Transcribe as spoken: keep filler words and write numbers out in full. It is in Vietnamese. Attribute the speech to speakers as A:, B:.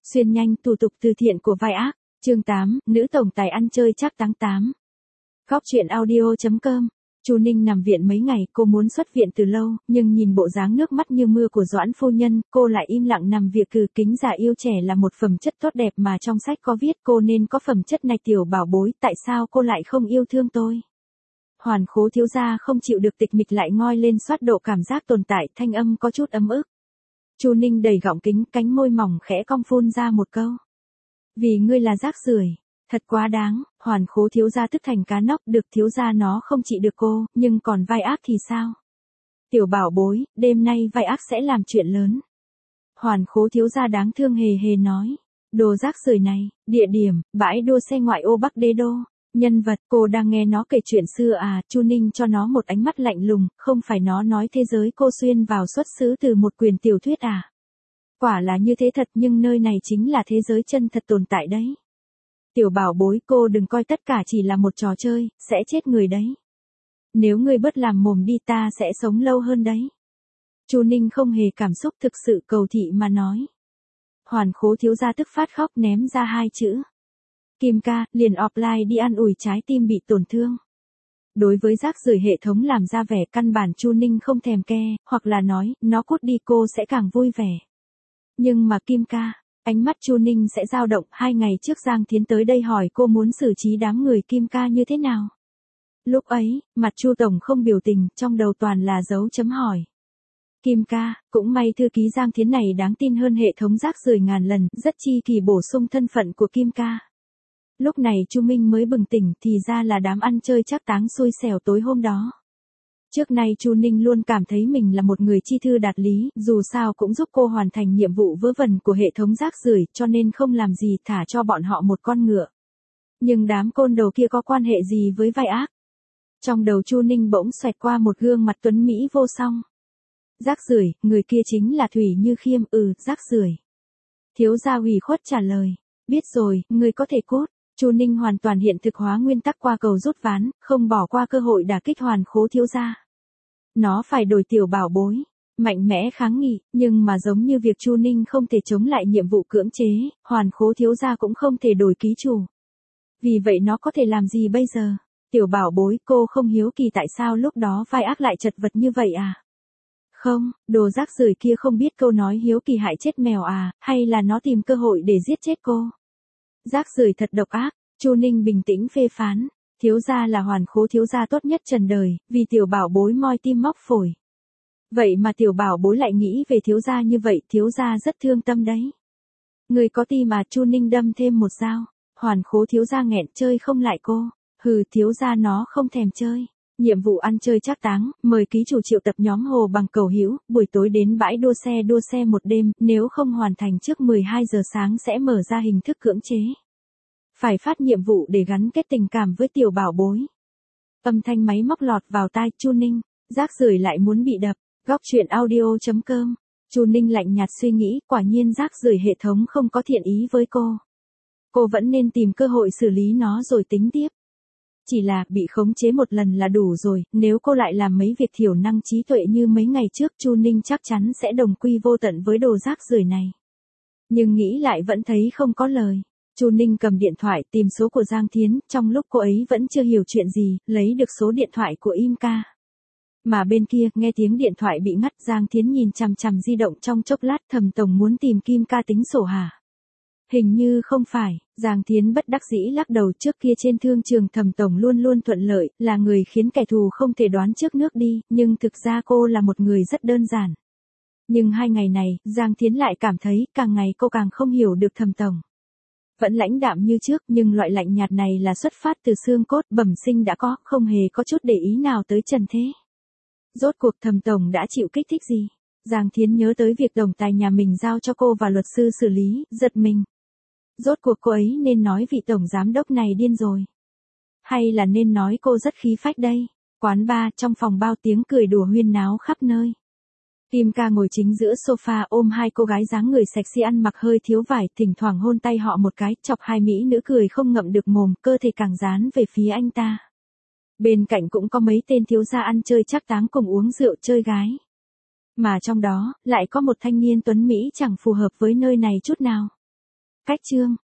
A: Xuyên nhanh thủ tục từ thiện của vai ác. Chương tám, nữ tổng tài ăn chơi chắc táng tám. Góc truyện audio chấm com. Chu Ninh nằm viện mấy ngày, cô muốn xuất viện từ lâu, nhưng nhìn bộ dáng nước mắt như mưa của Doãn phu nhân, cô lại im lặng nằm việc cừ. Kính già yêu trẻ là một phẩm chất tốt đẹp mà trong sách có viết cô nên có phẩm chất này. Tiểu bảo bối, tại sao cô lại không yêu thương tôi? Hoàn Khố thiếu gia không chịu được tịch mịch lại ngoi lên xoát độ cảm giác tồn tại, thanh âm có chút ấm ức. Chu Ninh đầy gọng kính, cánh môi mỏng khẽ cong phun ra một câu. Vì ngươi là rác rưởi. Thật quá đáng. Hoàn Khố thiếu gia tức thành cá nóc, được thiếu gia nó không trị được cô, nhưng còn vai ác thì sao? Tiểu bảo bối, đêm nay vai ác sẽ làm chuyện lớn. Hoàn Khố thiếu gia đáng thương hề hề nói. Đồ rác rưởi này, địa điểm, bãi đua xe ngoại ô Bắc Đế Đô. Nhân vật, cô đang nghe nó kể chuyện xưa à? Chu Ninh cho nó một ánh mắt lạnh lùng, không phải nó nói thế giới cô xuyên vào xuất xứ từ một quyển tiểu thuyết à? Quả là như thế thật, nhưng nơi này chính là thế giới chân thật tồn tại đấy. Tiểu bảo bối, cô đừng coi tất cả chỉ là một trò chơi, sẽ chết người đấy. Nếu ngươi bớt làm mồm đi ta sẽ sống lâu hơn đấy. Chu Ninh không hề cảm xúc, thực sự cầu thị mà nói. Hoàn Khố thiếu gia tức phát khóc, ném ra hai chữ. Kim ca, liền offline đi an ủi trái tim bị tổn thương. Đối với rác rưởi hệ thống làm ra vẻ, căn bản Chu Ninh không thèm ke, hoặc là nói, nó cút đi cô sẽ càng vui vẻ. Nhưng mà Kim ca, ánh mắt Chu Ninh sẽ dao động. Hai ngày trước Giang Thiến tới đây hỏi cô muốn xử trí đám người Kim ca như thế nào. Lúc ấy, mặt Chu tổng không biểu tình, trong đầu toàn là dấu chấm hỏi. Kim ca, cũng may thư ký Giang Thiến này đáng tin hơn hệ thống rác rưởi ngàn lần, rất chi kỳ bổ sung thân phận của Kim ca. Lúc này Chu Minh mới bừng tỉnh, thì ra là đám ăn chơi chắc táng xui xẻo tối hôm đó. Trước nay Chu Ninh luôn cảm thấy mình là một người chi thư đạt lý, dù sao cũng giúp cô hoàn thành nhiệm vụ vớ vẩn của hệ thống rác rưởi, cho nên không làm gì, thả cho bọn họ một con ngựa. Nhưng đám côn đồ kia có quan hệ gì với vai ác? Trong đầu Chu Ninh bỗng xoẹt qua một gương mặt tuấn mỹ vô song. Rác rưởi, người kia chính là Thủy Như Khiêm. Ừ, rác rưởi. Thiếu gia ủy khuất trả lời. Biết rồi, người có thể cút. Chu Ninh hoàn toàn hiện thực hóa nguyên tắc qua cầu rút ván, không bỏ qua cơ hội đả kích Hoàn Khố thiếu gia. Nó phải đổi tiểu bảo bối, mạnh mẽ kháng nghị, nhưng mà giống như việc Chu Ninh không thể chống lại nhiệm vụ cưỡng chế, Hoàn Khố thiếu gia cũng không thể đổi ký chủ. Vì vậy nó có thể làm gì bây giờ? Tiểu bảo bối, cô không hiếu kỳ tại sao lúc đó vai ác lại chật vật như vậy à? Không, đồ rác rưởi kia không biết câu nói hiếu kỳ hại chết mèo à, hay là nó tìm cơ hội để giết chết cô? Rác rưởi thật độc ác. Chu Ninh bình tĩnh phê phán. Thiếu gia là Hoàn Khố thiếu gia tốt nhất trần đời, vì tiểu bảo bối moi tim móc phổi. Vậy mà tiểu bảo bối lại nghĩ về thiếu gia như vậy, thiếu gia rất thương tâm đấy. Người có tim à? Chu Ninh đâm thêm một dao. Hoàn Khố thiếu gia nghẹn, chơi không lại cô. Hừ, thiếu gia nó không thèm chơi. Nhiệm vụ ăn chơi chắc táng, mời ký chủ triệu tập nhóm Hồ Bằng Cầu Hữu, buổi tối đến bãi đua xe đua xe một đêm, nếu không hoàn thành trước mười hai giờ sáng sẽ mở ra hình thức cưỡng chế. Phải phát nhiệm vụ để gắn kết tình cảm với tiểu bảo bối. Âm thanh máy móc lọt vào tai Chu Ninh, rác rưởi lại muốn bị đập. Góc truyện audio chấm com. Chu Ninh lạnh nhạt suy nghĩ, quả nhiên rác rưởi hệ thống không có thiện ý với cô. Cô vẫn nên tìm cơ hội xử lý nó rồi tính tiếp. Chỉ là, bị khống chế một lần là đủ rồi, nếu cô lại làm mấy việc thiểu năng trí tuệ như mấy ngày trước, Chu Ninh chắc chắn sẽ đồng quy vô tận với đồ rác rưởi này. Nhưng nghĩ lại vẫn thấy không có lời. Chu Ninh cầm điện thoại tìm số của Giang Thiến, trong lúc cô ấy vẫn chưa hiểu chuyện gì, lấy được số điện thoại của Im ca. Mà bên kia, nghe tiếng điện thoại bị ngắt, Giang Thiến nhìn chằm chằm di động trong chốc lát. Thẩm tổng muốn tìm Kim ca tính sổ hả? Hình như không phải. Giang Thiến bất đắc dĩ lắc đầu. Trước kia trên thương trường Thẩm tổng luôn luôn thuận lợi, là người khiến kẻ thù không thể đoán trước nước đi, nhưng thực ra cô là một người rất đơn giản. Nhưng hai ngày này, Giang Thiến lại cảm thấy, càng ngày cô càng không hiểu được Thẩm tổng. Vẫn lãnh đạm như trước, nhưng loại lạnh nhạt này là xuất phát từ xương cốt bẩm sinh đã có, không hề có chút để ý nào tới trần thế. Rốt cuộc Thẩm tổng đã chịu kích thích gì? Giang Thiến nhớ tới việc tổng tài nhà mình giao cho cô và luật sư xử lý, giật mình. Rốt cuộc cô ấy nên nói vị tổng giám đốc này điên rồi. Hay là nên nói cô rất khí phách đây? Quán bar, trong phòng bao tiếng cười đùa huyên náo khắp nơi. Kim ca ngồi chính giữa sofa ôm hai cô gái dáng người sexy ăn mặc hơi thiếu vải, thỉnh thoảng hôn tay họ một cái, chọc hai mỹ nữ cười không ngậm được mồm, cơ thể càng dán về phía anh ta. Bên cạnh cũng có mấy tên thiếu gia ăn chơi chắc táng cùng uống rượu chơi gái. Mà trong đó, lại có một thanh niên tuấn Mỹ chẳng phù hợp với nơi này chút nào. Cách chương